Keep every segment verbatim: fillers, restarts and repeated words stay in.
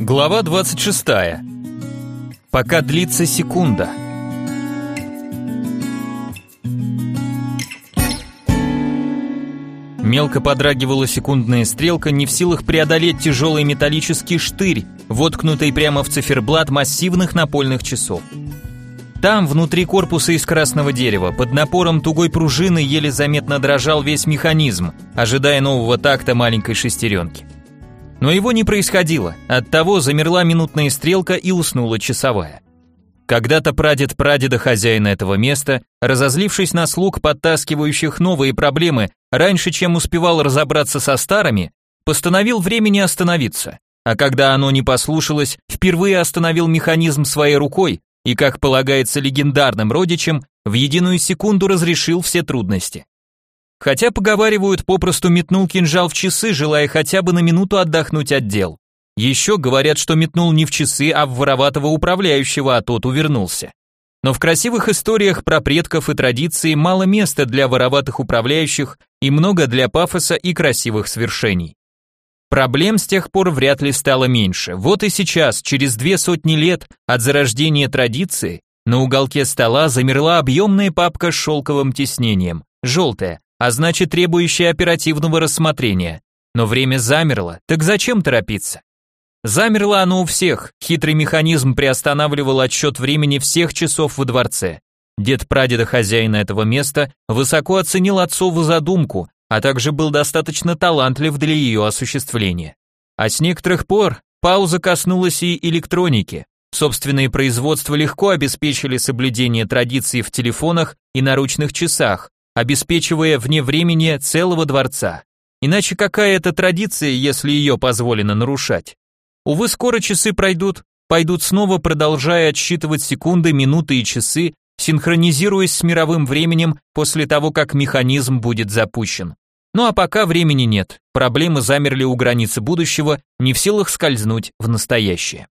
Глава двадцать шестая. Пока длится секунда. Мелко подрагивала секундная стрелка, не в силах преодолеть тяжелый металлический штырь, воткнутый прямо в циферблат массивных напольных часов. Там, внутри корпуса из красного дерева, под напором тугой пружины еле заметно дрожал весь механизм, ожидая нового такта маленькой шестеренки. Но его не происходило, оттого замерла минутная стрелка и уснула часовая. Когда-то прадед прадеда хозяина этого места, разозлившись на слуг, подтаскивающих новые проблемы, раньше, чем успевал разобраться со старыми, постановил времени остановиться, а когда оно не послушалось, впервые остановил механизм своей рукой и, как полагается легендарным родичам, в единую секунду разрешил все трудности. Хотя, поговаривают, попросту метнул кинжал в часы, желая хотя бы на минуту отдохнуть от дел. Еще говорят, что метнул не в часы, а в вороватого управляющего, а тот увернулся. Но в красивых историях про предков и традиции мало места для вороватых управляющих и много для пафоса и красивых свершений. Проблем с тех пор вряд ли стало меньше. Вот и сейчас, через две сотни лет от зарождения традиции, на уголке стола замерла объемная папка с шелковым тиснением, желтая, а значит требующая оперативного рассмотрения. Но время замерло, так зачем торопиться? Замерло оно у всех, хитрый механизм приостанавливал отсчет времени всех часов во дворце. Дед прадеда хозяина этого места высоко оценил отцову задумку, а также был достаточно талантлив для ее осуществления. А с некоторых пор пауза коснулась и электроники. Собственные производства легко обеспечили соблюдение традиций в телефонах и наручных часах, обеспечивая вне времени целого дворца. Иначе какая это традиция, если ее позволено нарушать? Увы, скоро часы пройдут, пойдут снова, продолжая отсчитывать секунды, минуты и часы, синхронизируясь с мировым временем после того, как механизм будет запущен. Ну а пока времени нет, проблемы замерли у границы будущего, не в силах скользнуть в настоящее.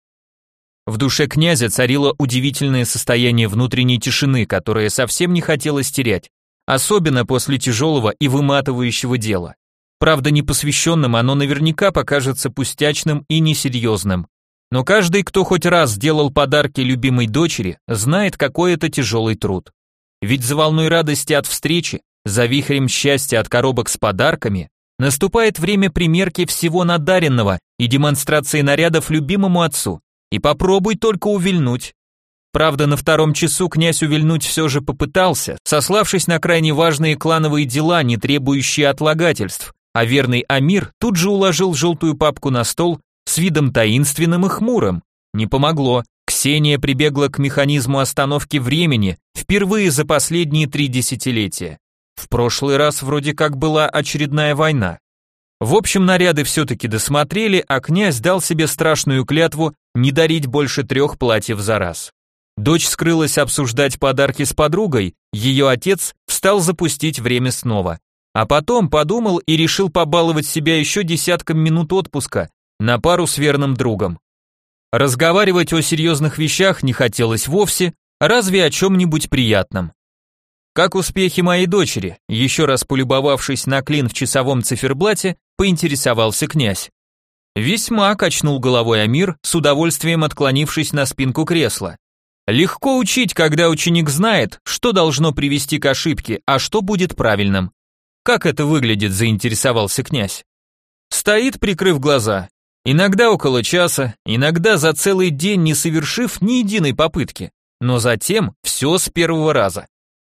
В душе князя царило удивительное состояние внутренней тишины, которое совсем не хотелось терять, особенно после тяжелого и выматывающего дела. Правда, непосвященным оно наверняка покажется пустячным и несерьезным. Но каждый, кто хоть раз делал подарки любимой дочери, знает, какой это тяжелый труд. Ведь за волной радости от встречи, за вихрем счастья от коробок с подарками, наступает время примерки всего надаренного и демонстрации нарядов любимому отцу. И попробуй только увильнуть. Правда, на втором часу князь увильнуть все же попытался, сославшись на крайне важные клановые дела, не требующие отлагательств, а верный Амир тут же уложил желтую папку на стол с видом таинственным и хмурым. Не помогло. Ксения прибегла к механизму остановки времени впервые за последние три десятилетия. В прошлый раз вроде как была очередная война. В общем, наряды все-таки досмотрели, а князь дал себе страшную клятву не дарить больше трех платьев за раз. Дочь скрылась обсуждать подарки с подругой, ее отец встал запустить время снова. А потом подумал и решил побаловать себя еще десятком минут отпуска на пару с верным другом. Разговаривать о серьезных вещах не хотелось вовсе, разве о чем-нибудь приятном. «Как успехи моей дочери?» Еще раз полюбовавшись на клин в часовом циферблате, поинтересовался князь. «Весьма», — качнул головой Амир, с удовольствием отклонившись на спинку кресла. «Легко учить, когда ученик знает, что должно привести к ошибке, а что будет правильным». «Как это выглядит?» — заинтересовался князь. «Стоит, прикрыв глаза. Иногда около часа, иногда за целый день, не совершив ни единой попытки, но затем все с первого раза».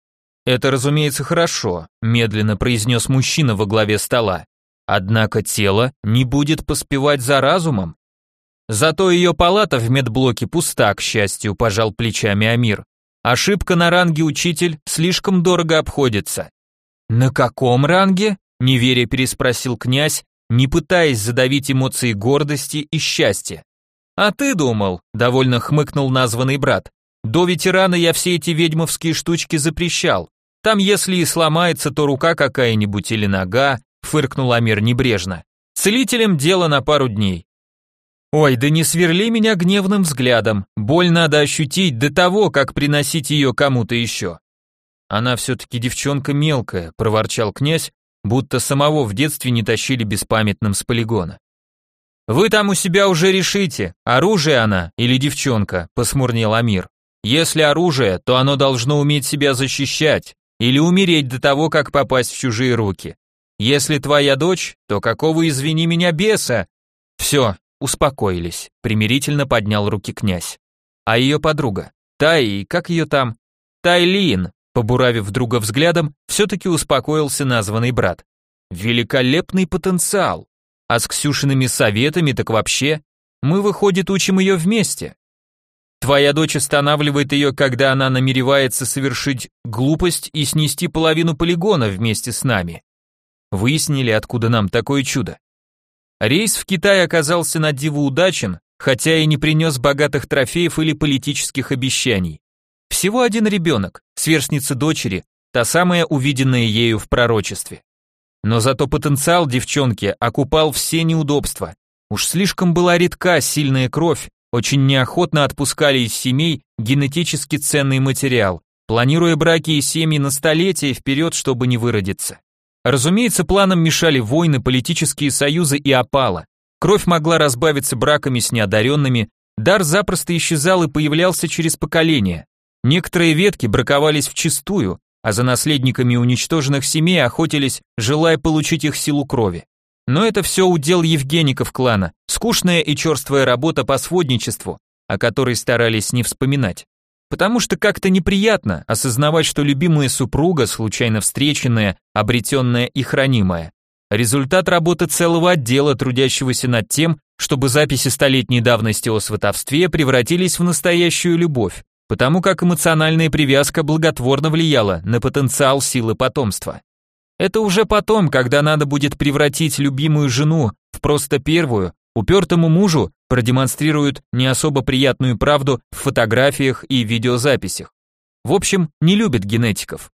«Это, разумеется, хорошо», — медленно произнес мужчина во главе стола. «Однако тело не будет поспевать за разумом». «Зато ее палата в медблоке пуста, к счастью», — пожал плечами Амир. «Ошибка на ранге учитель слишком дорого обходится». «На каком ранге?» — неверя переспросил князь, не пытаясь задавить эмоции гордости и счастья. «А ты думал», — довольно хмыкнул названный брат, «до ветерана я все эти ведьмовские штучки запрещал. Там если и сломается, то рука какая-нибудь или нога», — фыркнул Амир небрежно. «Целителем дело на пару дней». «Ой, да не сверли меня гневным взглядом, боль надо ощутить до того, как приносить ее кому-то еще». «Она все-таки девчонка мелкая», — проворчал князь, будто самого в детстве не тащили беспамятным с полигона. Вы там у себя уже решите, оружие она или девчонка, посмурнел Амир. Если оружие, то оно должно уметь себя защищать или умереть до того, как попасть в чужие руки. Если твоя дочь, то какого, извини меня, беса? Все, успокоились, примирительно поднял руки князь. А ее подруга? Тай, как ее там? Тайлин, побуравив друга взглядом, все-таки успокоился названный брат. Великолепный потенциал. А с Ксюшиными советами так вообще. Мы, выходит, учим ее вместе. Твоя дочь останавливает ее, когда она намеревается совершить глупость и снести половину полигона вместе с нами. Выяснили, откуда нам такое чудо. Рейс в Китай оказался на диво удачен, хотя и не принес богатых трофеев или политических обещаний. Всего один ребенок, сверстница дочери, та самая увиденная ею в пророчестве. Но зато потенциал девчонки окупал все неудобства. Уж слишком была редка сильная кровь, очень неохотно отпускали из семей генетически ценный материал, планируя браки и семьи на столетия вперед, чтобы не выродиться. Разумеется, планам мешали войны, политические союзы и опала. Кровь могла разбавиться браками с неодаренными, дар запросто исчезал и появлялся через поколения. Некоторые ветки браковались вчистую, а за наследниками уничтоженных семей охотились, желая получить их силу крови. Но это все удел Евгеников клана, скучная и черствая работа по сводничеству, о которой старались не вспоминать. Потому что как-то неприятно осознавать, что любимая супруга, случайно встреченная, обретенная и хранимая, результат работы целого отдела, трудящегося над тем, чтобы записи столетней давности о сватовстве превратились в настоящую любовь, потому как эмоциональная привязка благотворно влияла на потенциал силы потомства. Это уже потом, когда надо будет превратить любимую жену в просто первую, упертому мужу продемонстрируют не особо приятную правду в фотографиях и видеозаписях. В общем, не любят генетиков.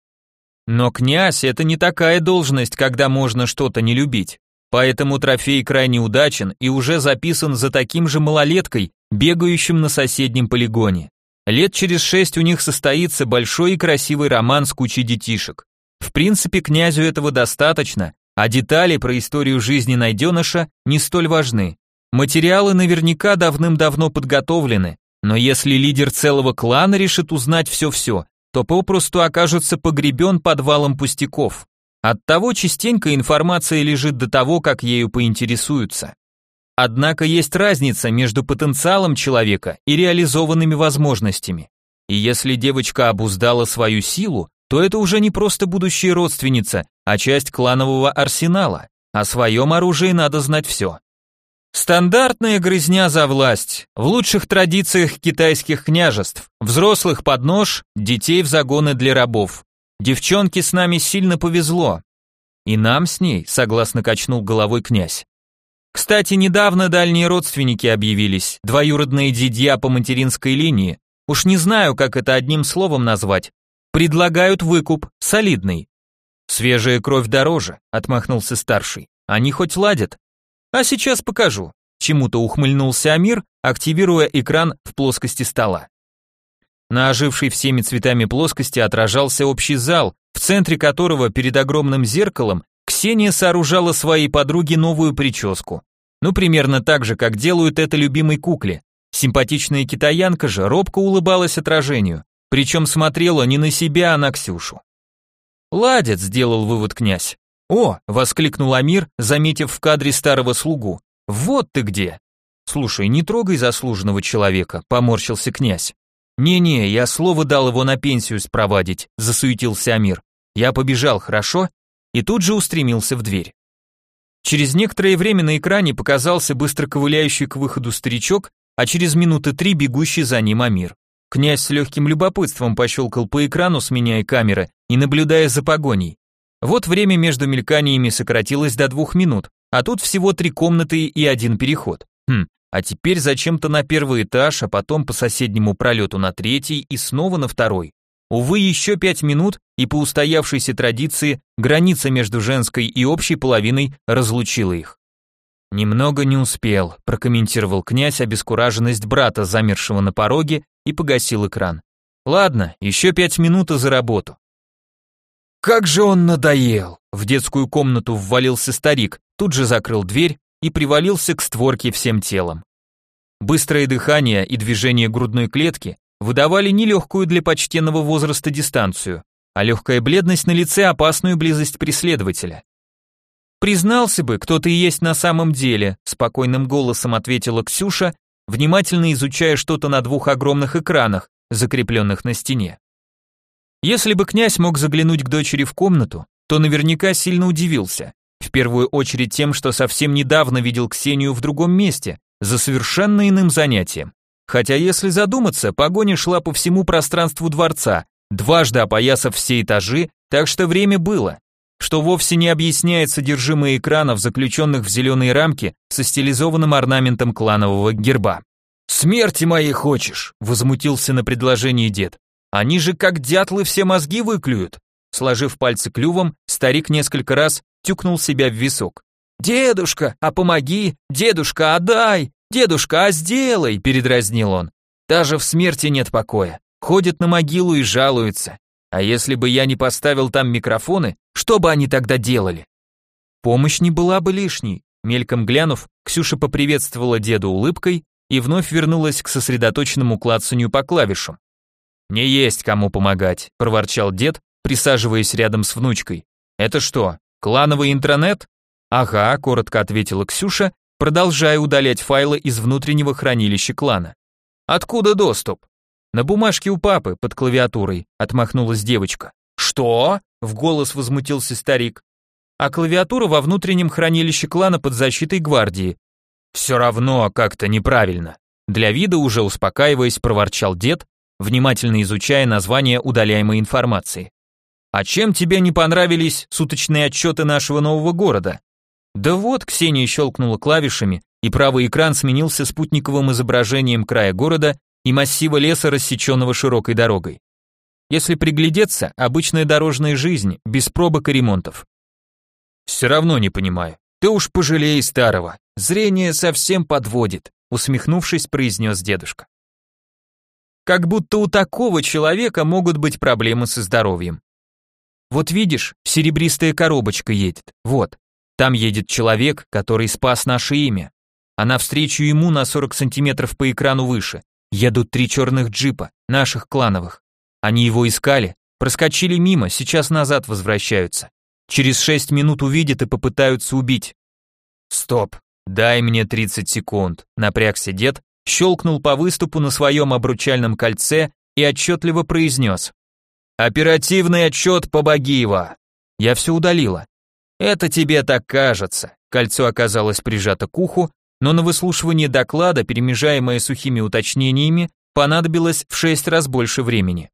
Но князь – это не такая должность, когда можно что-то не любить. Поэтому трофей крайне удачен и уже записан за таким же малолеткой, бегающим на соседнем полигоне. Лет через шесть у них состоится большой и красивый роман с кучей детишек. В принципе, князю этого достаточно, а детали про историю жизни найденыша не столь важны. Материалы наверняка давным-давно подготовлены, но если лидер целого клана решит узнать все-все, то попросту окажется погребен подвалом пустяков. Оттого частенько информация лежит до того, как ею поинтересуются. Однако есть разница между потенциалом человека и реализованными возможностями. И если девочка обуздала свою силу, то это уже не просто будущая родственница, а часть кланового арсенала. О своем оружии надо знать все. Стандартная грызня за власть, в лучших традициях китайских княжеств, взрослых под нож, детей в загоны для рабов. Девчонке с нами сильно повезло. И нам с ней, согласно качнул головой князь. Кстати, недавно дальние родственники объявились, двоюродные дядья по материнской линии, уж не знаю, как это одним словом назвать, предлагают выкуп, солидный. Свежая кровь дороже, отмахнулся старший, они хоть ладят. А сейчас покажу. Чему-то ухмыльнулся Амир, активируя экран в плоскости стола. На ожившей всеми цветами плоскости отражался общий зал, в центре которого перед огромным зеркалом Ксения сооружала своей подруге новую прическу. Ну, примерно так же, как делают это любимой кукле. Симпатичная китаянка же робко улыбалась отражению, причем смотрела не на себя, а на Ксюшу. «Ладит», — сделал вывод князь. «О!» — воскликнул Амир, заметив в кадре старого слугу. «Вот ты где!» «Слушай, не трогай заслуженного человека», — поморщился князь. «Не-не, я слово дал его на пенсию спровадить», — засуетился Амир. «Я побежал, хорошо?» И тут же устремился в дверь. Через некоторое время на экране показался быстро ковыляющий к выходу старичок, а через минуты три бегущий за ним Амир. Князь с легким любопытством пощелкал по экрану, сменяя камеры и наблюдая за погоней. Вот время между мельканиями сократилось до двух минут, а тут всего три комнаты и один переход. Хм, а теперь зачем-то на первый этаж, а потом по соседнему пролету на третий и снова на второй. Увы, еще пять минут, и по устоявшейся традиции граница между женской и общей половиной разлучила их. «Немного не успел», – прокомментировал князь обескураженность брата, замершего на пороге, и погасил экран. «Ладно, еще пять минут и за работу». «Как же он надоел!» В детскую комнату ввалился старик, тут же закрыл дверь и привалился к створке всем телом. Быстрое дыхание и движение грудной клетки выдавали нелегкую для почтенного возраста дистанцию, а легкая бледность на лице опасную близость преследователя. «Признался бы, кто ты есть на самом деле», спокойным голосом ответила Ксюша, внимательно изучая что-то на двух огромных экранах, закрепленных на стене. Если бы князь мог заглянуть к дочери в комнату, то наверняка сильно удивился, в первую очередь тем, что совсем недавно видел Ксению в другом месте, за совершенно иным занятием. Хотя если задуматься, погоня шла по всему пространству дворца, дважды опоясав все этажи, так что время было, что вовсе не объясняет содержимое экранов, заключенных в зеленые рамки со стилизованным орнаментом кланового герба. «Смерти моей хочешь?» – возмутился на предложение дед. «Они же как дятлы все мозги выклюют». Сложив пальцы клювом, старик несколько раз тюкнул себя в висок. «Дедушка, а помоги! Дедушка, отдай! Дедушка, а сделай!» – передразнил он. «Даже в смерти нет покоя. Ходят на могилу и жалуются. А если бы я не поставил там микрофоны, что бы они тогда делали?» Помощь не была бы лишней. Мельком глянув, Ксюша поприветствовала деда улыбкой и вновь вернулась к сосредоточенному клацанью по клавишам. «Не есть кому помогать», – проворчал дед, присаживаясь рядом с внучкой. «Это что, клановый интранет?» «Ага», – коротко ответила Ксюша, продолжая удалять файлы из внутреннего хранилища клана. «Откуда доступ?» «На бумажке у папы, под клавиатурой», – отмахнулась девочка. «Что?» – в голос возмутился старик. «А клавиатура во внутреннем хранилище клана под защитой гвардии». «Все равно как-то неправильно». Для вида уже успокаиваясь, проворчал дед, внимательно изучая название удаляемой информации. «А чем тебе не понравились суточные отчеты нашего нового города?» «Да вот», Ксения щелкнула клавишами, и правый экран сменился спутниковым изображением края города и массива леса, рассеченного широкой дорогой. Если приглядеться, обычная дорожная жизнь, без пробок и ремонтов. «Все равно не понимаю. Ты уж пожалей старого. Зрение совсем подводит», усмехнувшись, произнес дедушка. «Как будто у такого человека могут быть проблемы со здоровьем. Вот видишь, серебристая коробочка едет, вот. Там едет человек, который спас наше имя. А навстречу ему на сорок сантиметров по экрану выше едут три черных джипа, наших клановых. Они его искали, проскочили мимо, сейчас назад возвращаются. Через шесть минут увидят и попытаются убить». «Стоп, дай мне тридцать секунд», напрягся дед, щелкнул по выступу на своем обручальном кольце и отчетливо произнес. «Оперативный отчет по Багиева». «Я все удалила». «Это тебе так кажется». Кольцо оказалось прижато к уху, но на выслушивание доклада, перемежаемое сухими уточнениями, понадобилось в шесть раз больше времени.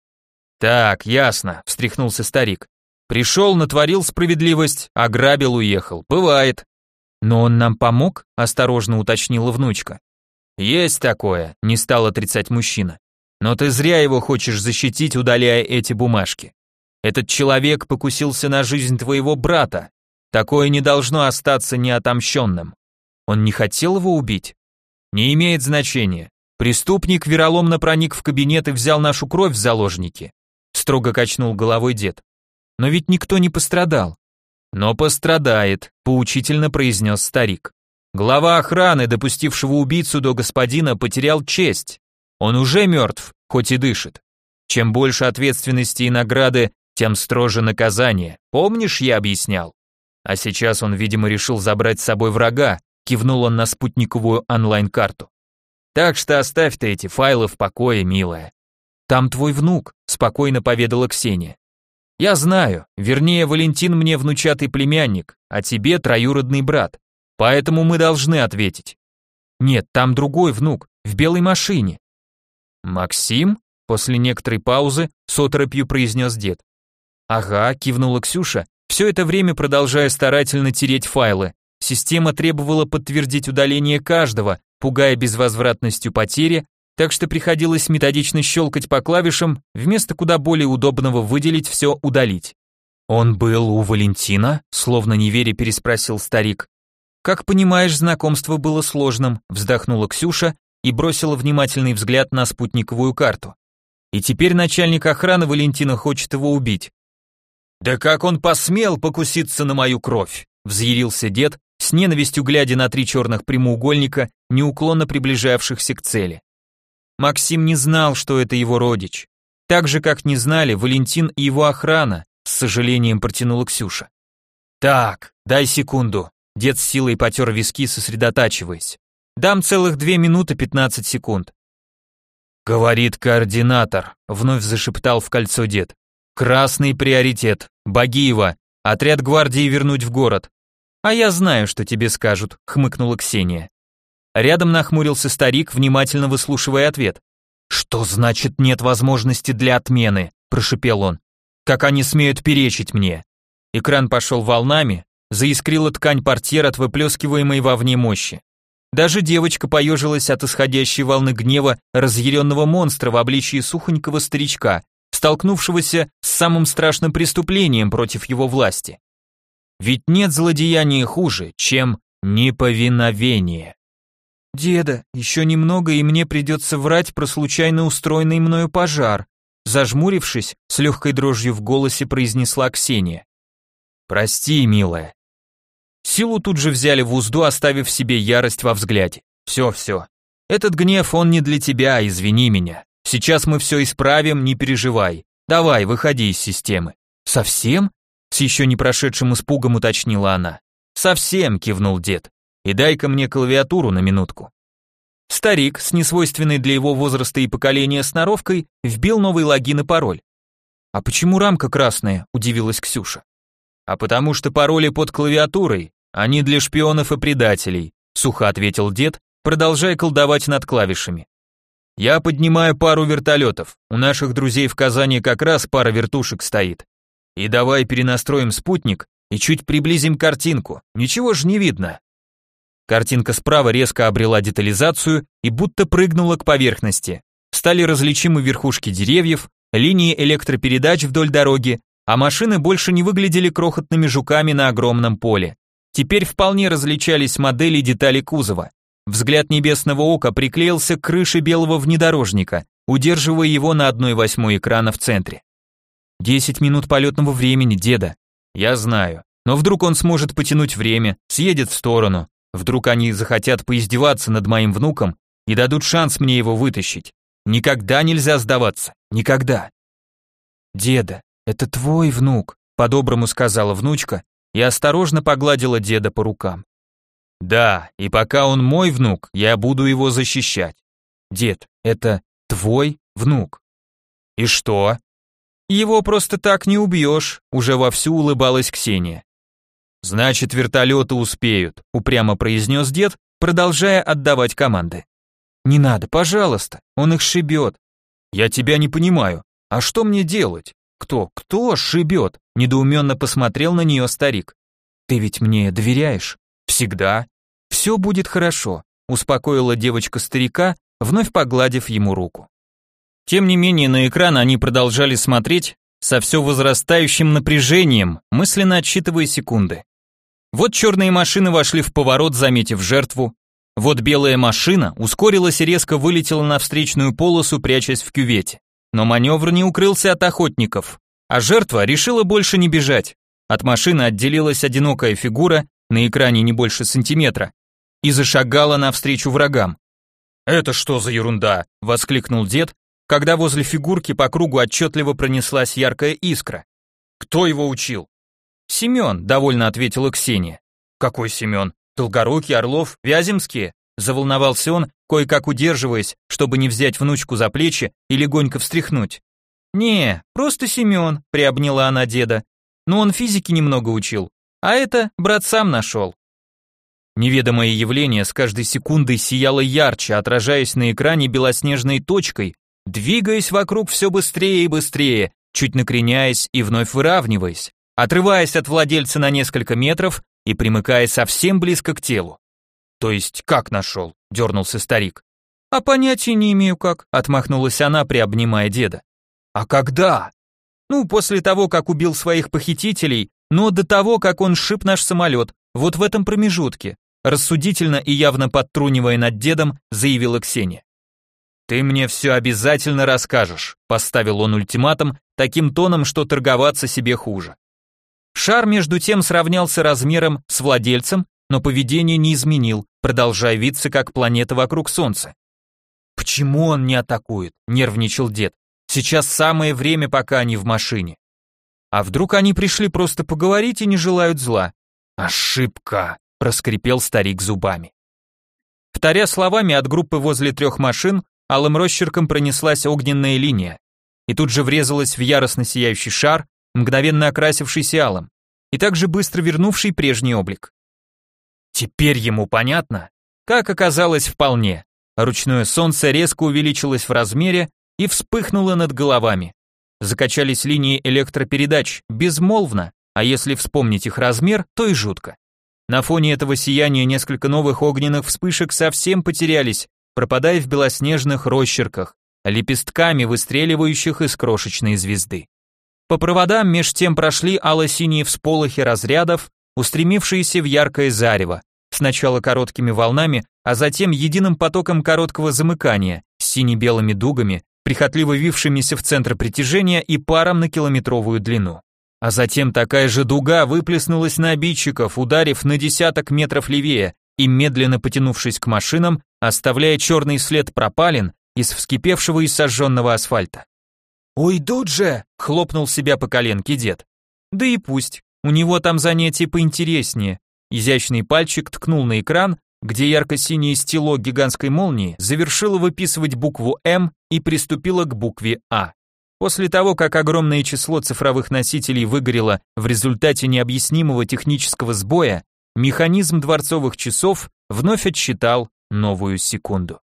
«Так, ясно», — встряхнулся старик. «Пришел, натворил справедливость, ограбил, уехал. Бывает». «Но он нам помог?» — осторожно уточнила внучка. «Есть такое», — не стал отрицать мужчина. «Но ты зря его хочешь защитить, удаляя эти бумажки. Этот человек покусился на жизнь твоего брата. Такое не должно остаться неотомщенным. Он не хотел его убить? Не имеет значения. Преступник вероломно проник в кабинет и взял нашу кровь в заложники», строго качнул головой дед. «Но ведь никто не пострадал». «Но пострадает», поучительно произнес старик. «Глава охраны, допустившего убийцу до господина, потерял честь. Он уже мертв, хоть и дышит. Чем больше ответственности и награды, тем строже наказание. Помнишь, я объяснял? А сейчас он, видимо, решил забрать с собой врага», кивнул он на спутниковую онлайн-карту. «Так что оставь ты эти файлы в покое, милая». «Там твой внук», спокойно поведала Ксения. «Я знаю, вернее, Валентин мне внучатый племянник, а тебе троюродный брат. Поэтому мы должны ответить». «Нет, там другой внук, в белой машине». «Максим?» После некоторой паузы с оторопью произнес дед. «Ага», кивнула Ксюша, все это время продолжая старательно тереть файлы. Система требовала подтвердить удаление каждого, пугая безвозвратностью потери, так что приходилось методично щелкать по клавишам, вместо куда более удобного выделить все удалить. «Он был у Валентина?» Словно не веря переспросил старик. «Как понимаешь, знакомство было сложным», вздохнула Ксюша и бросила внимательный взгляд на спутниковую карту. «И теперь начальник охраны Валентина хочет его убить». «Да как он посмел покуситься на мою кровь?» взъярился дед, с ненавистью глядя на три черных прямоугольника, неуклонно приближавшихся к цели. Максим не знал, что это его родич. Так же, как не знали Валентин и его охрана, с сожалением протянула Ксюша. «Так, дай секунду», — дед с силой потер виски, сосредотачиваясь. «Дам целых две минуты пятнадцать секунд». «Говорит координатор», — вновь зашептал в кольцо дед. «Красный приоритет. Багиева. Отряд гвардии вернуть в город». «А я знаю, что тебе скажут», — хмыкнула Ксения. Рядом нахмурился старик, внимательно выслушивая ответ. «Что значит нет возможности для отмены?» – прошипел он. «Как они смеют перечить мне?» Экран пошел волнами, заискрила ткань портьер от выплескиваемой вовне мощи. Даже девочка поежилась от исходящей волны гнева разъяренного монстра в обличии сухонького старичка, столкнувшегося с самым страшным преступлением против его власти. Ведь нет злодеяния хуже, чем неповиновение. «Деда, еще немного, и мне придется врать про случайно устроенный мною пожар», зажмурившись, с легкой дрожью в голосе произнесла Ксения. «Прости, милая». Силу тут же взяли в узду, оставив себе ярость во взгляде. «Все, все. Этот гнев, он не для тебя, извини меня. Сейчас мы все исправим, не переживай. Давай, выходи из системы». «Совсем?» С еще не прошедшим испугом уточнила она. «Совсем», кивнул дед. «И дай-ка мне клавиатуру на минутку». Старик, с несвойственной для его возраста и поколения сноровкой, вбил новый логин и пароль. «А почему рамка красная?» – удивилась Ксюша. «А потому что пароли под клавиатурой, они для шпионов и предателей», – сухо ответил дед, продолжая колдовать над клавишами. «Я поднимаю пару вертолетов, у наших друзей в Казани как раз пара вертушек стоит. И давай перенастроим спутник и чуть приблизим картинку, ничего же не видно». Картинка справа резко обрела детализацию и будто прыгнула к поверхности. Стали различимы верхушки деревьев, линии электропередач вдоль дороги, а машины больше не выглядели крохотными жуками на огромном поле. Теперь вполне различались модели и детали кузова. Взгляд небесного ока приклеился к крыше белого внедорожника, удерживая его на одной восьмой экрана в центре. «Десять минут полетного времени, деда». «Я знаю, но вдруг он сможет потянуть время, съедет в сторону. Вдруг они захотят поиздеваться над моим внуком и дадут шанс мне его вытащить. Никогда нельзя сдаваться, никогда». «Деда, это твой внук», — по-доброму сказала внучка и осторожно погладила деда по рукам. «Да, и пока он мой внук, я буду его защищать. Дед, это твой внук». «И что?» «Его просто так не убьешь», — уже вовсю улыбалась Ксения. «Значит, вертолеты успеют», — упрямо произнес дед, продолжая отдавать команды. «Не надо, пожалуйста, он их шибет». «Я тебя не понимаю. А что мне делать?» «Кто, кто шибет?» — недоуменно посмотрел на нее старик. «Ты ведь мне доверяешь?» «Всегда». «Все будет хорошо», — успокоила девочка старика, вновь погладив ему руку. Тем не менее, на экран они продолжали смотреть со все возрастающим напряжением, мысленно отсчитывая секунды. Вот черные машины вошли в поворот, заметив жертву. Вот белая машина ускорилась и резко вылетела на встречную полосу, прячась в кювете. Но маневр не укрылся от охотников, а жертва решила больше не бежать. От машины отделилась одинокая фигура, на экране не больше сантиметра, и зашагала навстречу врагам. «Это что за ерунда?» – воскликнул дед, когда возле фигурки по кругу отчетливо пронеслась яркая искра. «Кто его учил?» «Семен», — довольно ответила Ксения. «Какой Семен? Долгорукий, Орлов, Вяземские?» Заволновался он, кое-как удерживаясь, чтобы не взять внучку за плечи и легонько встряхнуть. «Не, просто Семен», — приобняла она деда. «Но он физики немного учил, а это брат сам нашел». Неведомое явление с каждой секундой сияло ярче, отражаясь на экране белоснежной точкой, двигаясь вокруг все быстрее и быстрее, чуть накреняясь и вновь выравниваясь, отрываясь от владельца на несколько метров и примыкая совсем близко к телу. «То есть как нашел?» – дернулся старик. «А понятия не имею как», – отмахнулась она, приобнимая деда. «А когда?» «Ну, после того, как убил своих похитителей, но до того, как он сшиб наш самолет, вот в этом промежутке», рассудительно и явно подтрунивая над дедом, заявила Ксения. «Ты мне все обязательно расскажешь», – поставил он ультиматум таким тоном, что торговаться себе хуже. Шар между тем сравнялся размером с владельцем, но поведение не изменил, продолжая виться как планета вокруг Солнца. «Почему он не атакует?» – нервничал дед. «Сейчас самое время, пока они в машине». А вдруг они пришли просто поговорить и не желают зла? «Ошибка!» – проскрипел старик зубами. Вторя словами, от группы возле трех машин алым росчерком пронеслась огненная линия и тут же врезалась в яростно сияющий шар, мгновенно окрасившийся алым, и также быстро вернувший прежний облик. Теперь ему понятно? Как оказалось, вполне. Ручное солнце резко увеличилось в размере и вспыхнуло над головами. Закачались линии электропередач безмолвно, а если вспомнить их размер, то и жутко. На фоне этого сияния несколько новых огненных вспышек совсем потерялись, пропадая в белоснежных росчерках, лепестками выстреливающих из крошечной звезды. По проводам меж тем прошли ало-синие всполохи разрядов, устремившиеся в яркое зарево, сначала короткими волнами, а затем единым потоком короткого замыкания, с сине-белыми дугами, прихотливо вившимися в центр притяжения и паром на километровую длину. А затем такая же дуга выплеснулась на обидчиков, ударив на десяток метров левее и медленно потянувшись к машинам, оставляя черный след пропалин из вскипевшего и сожженного асфальта. «Уйдут же!» — хлопнул себя по коленке дед. «Да и пусть, у него там занятие поинтереснее». Изящный пальчик ткнул на экран, где ярко-синее стело гигантской молнии завершило выписывать букву «М» и приступило к букве «А». После того, как огромное число цифровых носителей выгорело в результате необъяснимого технического сбоя, механизм дворцовых часов вновь отсчитал новую секунду.